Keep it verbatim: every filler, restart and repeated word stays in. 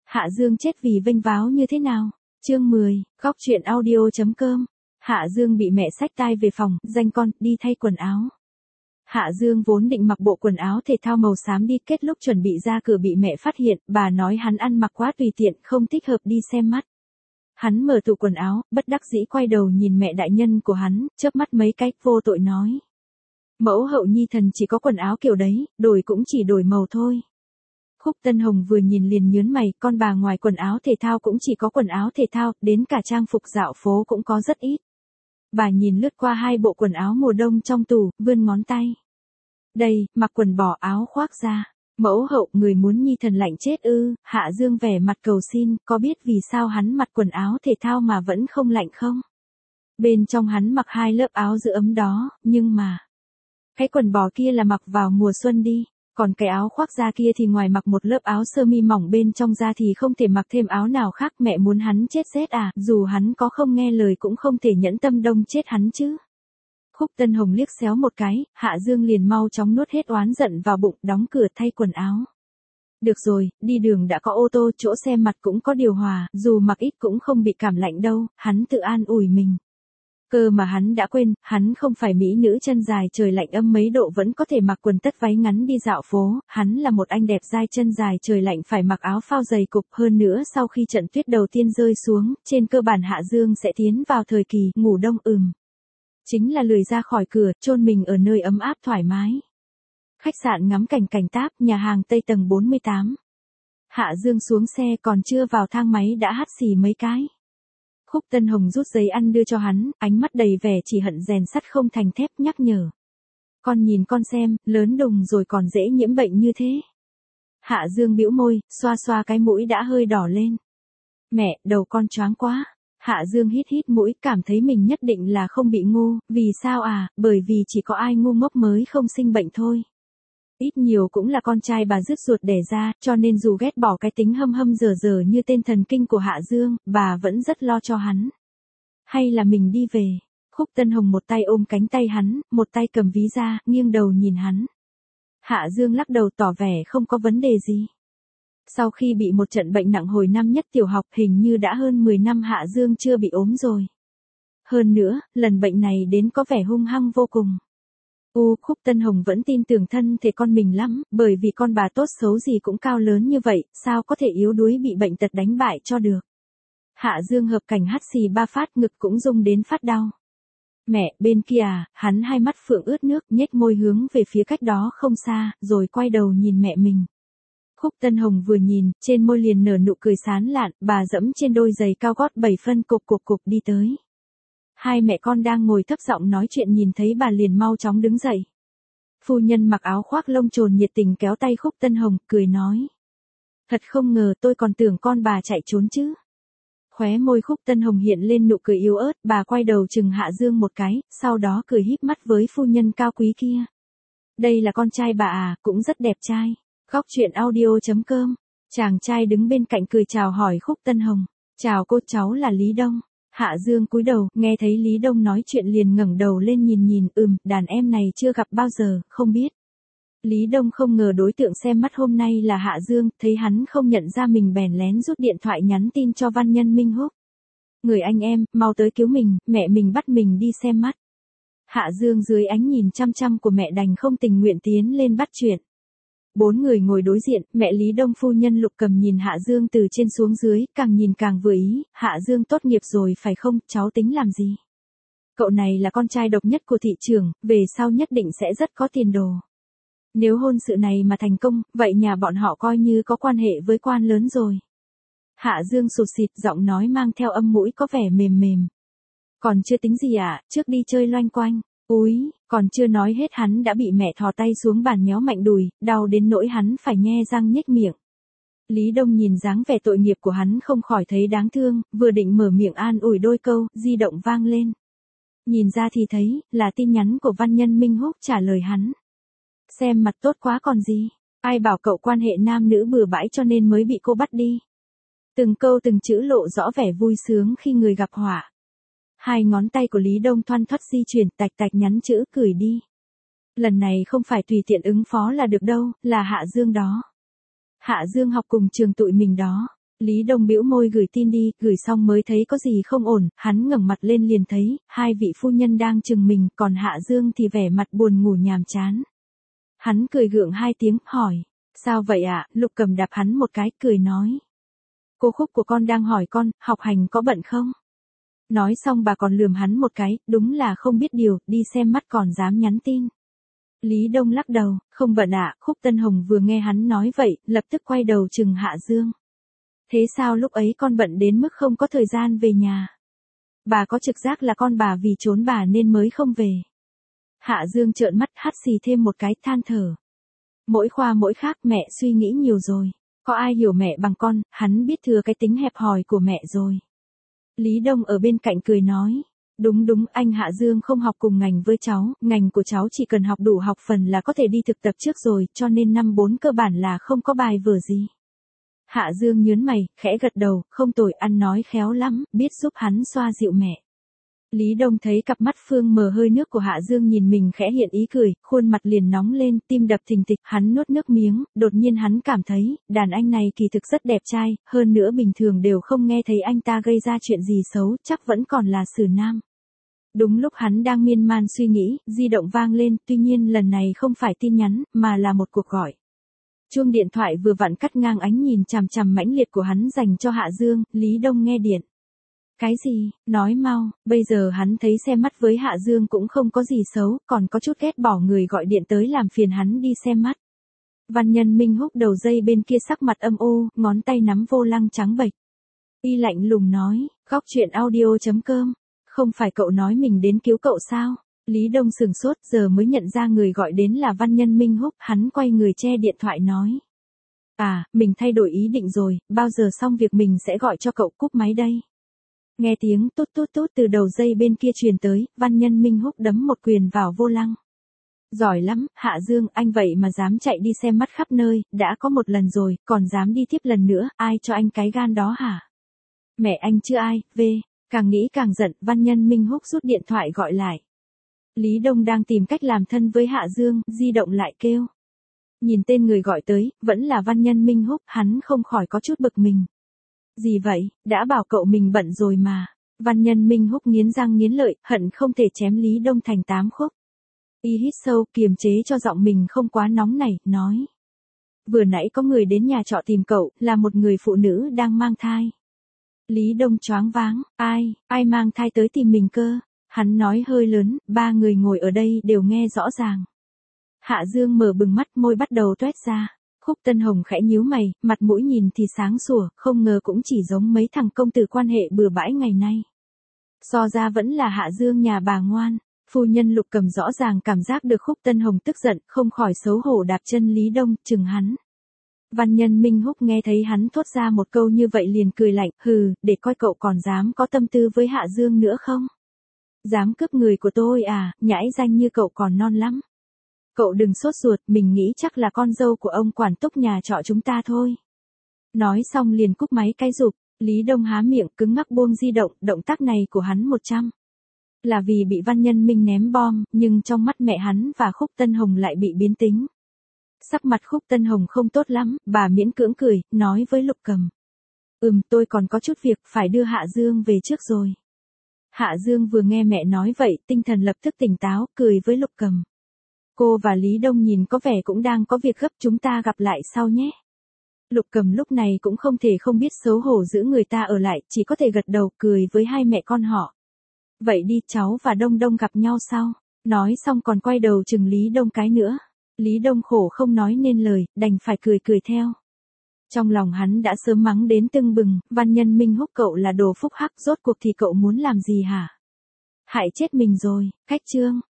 Hạ Dương chết vì vênh váo như thế nào? Chương mười, góc truyện audio.com. Hạ Dương bị mẹ xách tai về phòng, danh con, đi thay quần áo. Hạ Dương vốn định mặc bộ quần áo thể thao màu xám đi, kết lúc chuẩn bị ra cửa bị mẹ phát hiện, bà nói hắn ăn mặc quá tùy tiện, không thích hợp đi xem mắt. Hắn mở tủ quần áo, bất đắc dĩ quay đầu nhìn mẹ đại nhân của hắn, chớp mắt mấy cái, vô tội nói. Mẫu hậu nhi thần chỉ có quần áo kiểu đấy, đổi cũng chỉ đổi màu thôi. Khúc Tân Hồng vừa nhìn liền nhớn mày, con bà ngoài quần áo thể thao cũng chỉ có quần áo thể thao, đến cả trang phục dạo phố cũng có rất ít. Bà nhìn lướt qua hai bộ quần áo mùa đông trong tủ, vươn ngón tay. Đây, mặc quần bỏ áo khoác ra. Mẫu hậu, người muốn nhi thần lạnh chết ư? Hạ Dương vẻ mặt cầu xin, có biết vì sao hắn mặc quần áo thể thao mà vẫn không lạnh không? Bên trong hắn mặc hai lớp áo giữ ấm đó, nhưng mà... Cái quần bò kia là mặc vào mùa xuân đi. Còn cái áo khoác da kia thì ngoài mặc một lớp áo sơ mi mỏng bên trong da thì không thể mặc thêm áo nào khác. Mẹ muốn hắn chết rét à? Dù hắn có không nghe lời cũng không thể nhẫn tâm đông chết hắn chứ. Khúc Tân Hồng liếc xéo một cái, Hạ Dương liền mau chóng nuốt hết oán giận vào bụng, đóng cửa thay quần áo. Được rồi, đi đường đã có ô tô, chỗ xe mặt cũng có điều hòa, dù mặc ít cũng không bị cảm lạnh đâu, hắn tự an ủi mình. Cơ mà hắn đã quên, hắn không phải mỹ nữ chân dài trời lạnh âm mấy độ vẫn có thể mặc quần tất váy ngắn đi dạo phố, hắn là một anh đẹp dai chân dài trời lạnh phải mặc áo phao dày cục. Hơn nữa sau khi trận tuyết đầu tiên rơi xuống, trên cơ bản Hạ Dương sẽ tiến vào thời kỳ ngủ đông ừm. Chính là lười ra khỏi cửa, chôn mình ở nơi ấm áp thoải mái. Khách sạn ngắm cảnh Cảnh Táp, nhà hàng Tây tầng bốn mươi tám. Hạ Dương xuống xe còn chưa vào thang máy đã hắt xì mấy cái. Khúc Tân Hồng rút giấy ăn đưa cho hắn, ánh mắt đầy vẻ chỉ hận rèn sắt không thành thép, nhắc nhở. Con nhìn con xem, lớn đùng rồi còn dễ nhiễm bệnh như thế. Hạ Dương bĩu môi, xoa xoa cái mũi đã hơi đỏ lên. Mẹ, đầu con choáng quá. Hạ Dương hít hít mũi, cảm thấy mình nhất định là không bị ngu, vì sao à? Bởi vì chỉ có ai ngu ngốc mới không sinh bệnh thôi. Ít nhiều cũng là con trai bà dứt ruột đẻ ra, cho nên dù ghét bỏ cái tính hâm hâm dở dở như tên thần kinh của Hạ Dương, bà vẫn rất lo cho hắn. Hay là mình đi về? Khúc Tân Hồng một tay ôm cánh tay hắn, một tay cầm ví ra, nghiêng đầu nhìn hắn. Hạ Dương lắc đầu tỏ vẻ không có vấn đề gì. Sau khi bị một trận bệnh nặng hồi năm nhất tiểu học, hình như đã hơn mười năm Hạ Dương chưa bị ốm rồi. Hơn nữa, lần bệnh này đến có vẻ hung hăng vô cùng. U, Khúc Tân Hồng vẫn tin tưởng thân thể con mình lắm, bởi vì con bà tốt xấu gì cũng cao lớn như vậy, sao có thể yếu đuối bị bệnh tật đánh bại cho được. Hạ Dương hợp cảnh hắt xì ba phát, ngực cũng rung đến phát đau. Mẹ, bên kia à? Hắn hai mắt phượng ướt nước, nhếch môi hướng về phía cách đó không xa, rồi quay đầu nhìn mẹ mình. Khúc Tân Hồng vừa nhìn, trên môi liền nở nụ cười sán lạn, bà dẫm trên đôi giày cao gót bảy phân cục cục cục đi tới. Hai mẹ con đang ngồi thấp giọng nói chuyện nhìn thấy bà liền mau chóng đứng dậy. Phu nhân mặc áo khoác lông trồn nhiệt tình kéo tay Khúc Tân Hồng, cười nói. Thật không ngờ, tôi còn tưởng con bà chạy trốn chứ. Khóe môi Khúc Tân Hồng hiện lên nụ cười yếu ớt, bà quay đầu chừng Hạ Dương một cái, sau đó cười híp mắt với phu nhân cao quý kia. Đây là con trai bà à, cũng rất đẹp trai. Góc truyện audio.com. Chàng trai đứng bên cạnh cười chào hỏi Khúc Tân Hồng. Chào cô, cháu là Lý Đông. Hạ Dương cúi đầu, nghe thấy Lý Đông nói chuyện liền ngẩng đầu lên nhìn nhìn, ừm, đàn em này chưa gặp bao giờ, không biết. Lý Đông không ngờ đối tượng xem mắt hôm nay là Hạ Dương, thấy hắn không nhận ra mình bèn lén rút điện thoại nhắn tin cho Văn Nhân Minh Húc. Người anh em, mau tới cứu mình, mẹ mình bắt mình đi xem mắt. Hạ Dương dưới ánh nhìn chăm chăm của mẹ đành không tình nguyện tiến lên bắt chuyện. Bốn người ngồi đối diện, mẹ Lý Đông phu nhân Lục Cầm nhìn Hạ Dương từ trên xuống dưới, càng nhìn càng vừa ý. Hạ Dương tốt nghiệp rồi phải không, cháu tính làm gì? Cậu này là con trai độc nhất của thị trường, về sau nhất định sẽ rất có tiền đồ. Nếu hôn sự này mà thành công, vậy nhà bọn họ coi như có quan hệ với quan lớn rồi. Hạ Dương sụt sịt, giọng nói mang theo âm mũi có vẻ mềm mềm. Còn chưa tính gì à, trước đi chơi loanh quanh. Úi, còn chưa nói hết hắn đã bị mẹ thò tay xuống bàn nhéo mạnh đùi, đau đến nỗi hắn phải nhe răng nhếch miệng. Lý Đông nhìn dáng vẻ tội nghiệp của hắn không khỏi thấy đáng thương, vừa định mở miệng an ủi đôi câu, di động vang lên. Nhìn ra thì thấy, là tin nhắn của Văn Nhân Minh Húc trả lời hắn. Xem mặt tốt quá còn gì, ai bảo cậu quan hệ nam nữ bừa bãi cho nên mới bị cô bắt đi. Từng câu từng chữ lộ rõ vẻ vui sướng khi người gặp họa. Hai ngón tay của Lý Đông thoăn thoắt di chuyển, tạch tạch nhắn chữ gửi đi. Lần này không phải tùy tiện ứng phó là được đâu, là Hạ Dương đó. Hạ Dương học cùng trường tụi mình đó. Lý Đông bĩu môi gửi tin đi, gửi xong mới thấy có gì không ổn, hắn ngẩng mặt lên liền thấy, hai vị phu nhân đang chừng mình, còn Hạ Dương thì vẻ mặt buồn ngủ nhàm chán. Hắn cười gượng hai tiếng, hỏi, sao vậy ạ? Lục Cầm đạp hắn một cái, cười nói. Cô Khúc của con đang hỏi con, học hành có bận không? Nói xong bà còn lườm hắn một cái, đúng là không biết điều, đi xem mắt còn dám nhắn tin. Lý Đông lắc đầu, không bận ạ. Khúc Tân Hồng vừa nghe hắn nói vậy, lập tức quay đầu chừng Hạ Dương. Thế sao lúc ấy con bận đến mức không có thời gian về nhà? Bà có trực giác là con bà vì trốn bà nên mới không về. Hạ Dương trợn mắt hắt xì thêm một cái, than thở. Mỗi khoa mỗi khác, mẹ suy nghĩ nhiều rồi. Có ai hiểu mẹ bằng con, hắn biết thừa cái tính hẹp hòi của mẹ rồi. Lý Đông ở bên cạnh cười nói. Đúng đúng, anh Hạ Dương không học cùng ngành với cháu, ngành của cháu chỉ cần học đủ học phần là có thể đi thực tập trước rồi, cho nên năm bốn cơ bản là không có bài vở gì. Hạ Dương nhớn mày, khẽ gật đầu, không tồi, ăn nói khéo lắm, biết giúp hắn xoa dịu mẹ. Lý Đông thấy cặp mắt phương mờ hơi nước của Hạ Dương nhìn mình khẽ hiện ý cười, khuôn mặt liền nóng lên, tim đập thình thịch, hắn nuốt nước miếng, đột nhiên hắn cảm thấy, đàn anh này kỳ thực rất đẹp trai, hơn nữa bình thường đều không nghe thấy anh ta gây ra chuyện gì xấu, chắc vẫn còn là xử nam. Đúng lúc hắn đang miên man suy nghĩ, di động vang lên, tuy nhiên lần này không phải tin nhắn, mà là một cuộc gọi. Chuông điện thoại vừa vặn cắt ngang ánh nhìn chằm chằm mãnh liệt của hắn dành cho Hạ Dương, Lý Đông nghe điện. Cái gì, nói mau, bây giờ hắn thấy xem mắt với Hạ Dương cũng không có gì xấu, còn có chút ghét bỏ người gọi điện tới làm phiền hắn đi xem mắt. Văn Nhân Minh húc đầu dây bên kia sắc mặt âm u, ngón tay nắm vô lăng trắng bệch. Y lạnh lùng nói, góc chuyện audio chấm com, không phải cậu nói mình đến cứu cậu sao? Lý Đông sừng sốt giờ mới nhận ra người gọi đến là Văn Nhân Minh húc, hắn quay người che điện thoại nói. À, mình thay đổi ý định rồi, bao giờ xong việc mình sẽ gọi cho cậu, cúp máy đây. Nghe tiếng tút tút tút từ đầu dây bên kia truyền tới, Văn Nhân Minh húc đấm một quyền vào vô lăng. Giỏi lắm, Hạ Dương, anh vậy mà dám chạy đi xem mắt khắp nơi, đã có một lần rồi, còn dám đi tiếp lần nữa, ai cho anh cái gan đó hả? Mẹ anh chưa ai, về, càng nghĩ càng giận, Văn Nhân Minh húc rút điện thoại gọi lại. Lý Đông đang tìm cách làm thân với Hạ Dương, di động lại kêu. Nhìn tên người gọi tới, vẫn là Văn Nhân Minh húc, hắn không khỏi có chút bực mình. Gì vậy, đã bảo cậu mình bận rồi mà. Văn Nhân Minh húc nghiến răng nghiến lợi, hận không thể chém Lý Đông thành tám khúc. Y hít sâu, kiềm chế cho giọng mình không quá nóng nảy, nói. Vừa nãy có người đến nhà trọ tìm cậu, là một người phụ nữ đang mang thai. Lý Đông choáng váng, ai, ai mang thai tới tìm mình cơ? Hắn nói hơi lớn, ba người ngồi ở đây đều nghe rõ ràng. Hạ Dương mở bừng mắt, môi bắt đầu toét ra. Khúc Tân Hồng khẽ nhíu mày, mặt mũi nhìn thì sáng sủa, không ngờ cũng chỉ giống mấy thằng công tử quan hệ bừa bãi ngày nay. So ra vẫn là Hạ Dương nhà bà ngoan. Phu nhân Lục Cầm rõ ràng cảm giác được Khúc Tân Hồng tức giận, không khỏi xấu hổ đạp chân Lý Đông, chừng hắn. Văn Nhân Minh húc nghe thấy hắn thốt ra một câu như vậy liền cười lạnh, hừ, để coi cậu còn dám có tâm tư với Hạ Dương nữa không? Dám cướp người của tôi à, nhãi danh như cậu còn non lắm. Cậu đừng sốt ruột, mình nghĩ chắc là con dâu của ông quản túc nhà trọ chúng ta thôi. Nói xong liền cúp máy cái rụp, Lý Đông há miệng cứng ngắc buông di động, động tác này của hắn một trăm. Là vì bị Văn Nhân Minh ném bom, nhưng trong mắt mẹ hắn và Khúc Tân Hồng lại bị biến tính. Sắc mặt Khúc Tân Hồng không tốt lắm, bà miễn cưỡng cười, nói với Lục Cầm. Ừm, tôi còn có chút việc, phải đưa Hạ Dương về trước rồi. Hạ Dương vừa nghe mẹ nói vậy, tinh thần lập tức tỉnh táo, cười với Lục Cầm. Cô và Lý Đông nhìn có vẻ cũng đang có việc gấp, chúng ta gặp lại sau nhé. Lục Cầm lúc này cũng không thể không biết xấu hổ giữ người ta ở lại, chỉ có thể gật đầu cười với hai mẹ con họ. Vậy đi, cháu và Đông Đông gặp nhau sau. Nói xong còn quay đầu chừng Lý Đông cái nữa. Lý Đông khổ không nói nên lời, đành phải cười cười theo. Trong lòng hắn đã sớm mắng đến tưng bừng, Văn Nhân Minh húc cậu là đồ phúc hắc, rốt cuộc thì cậu muốn làm gì hả? Hại chết mình rồi, cách chương.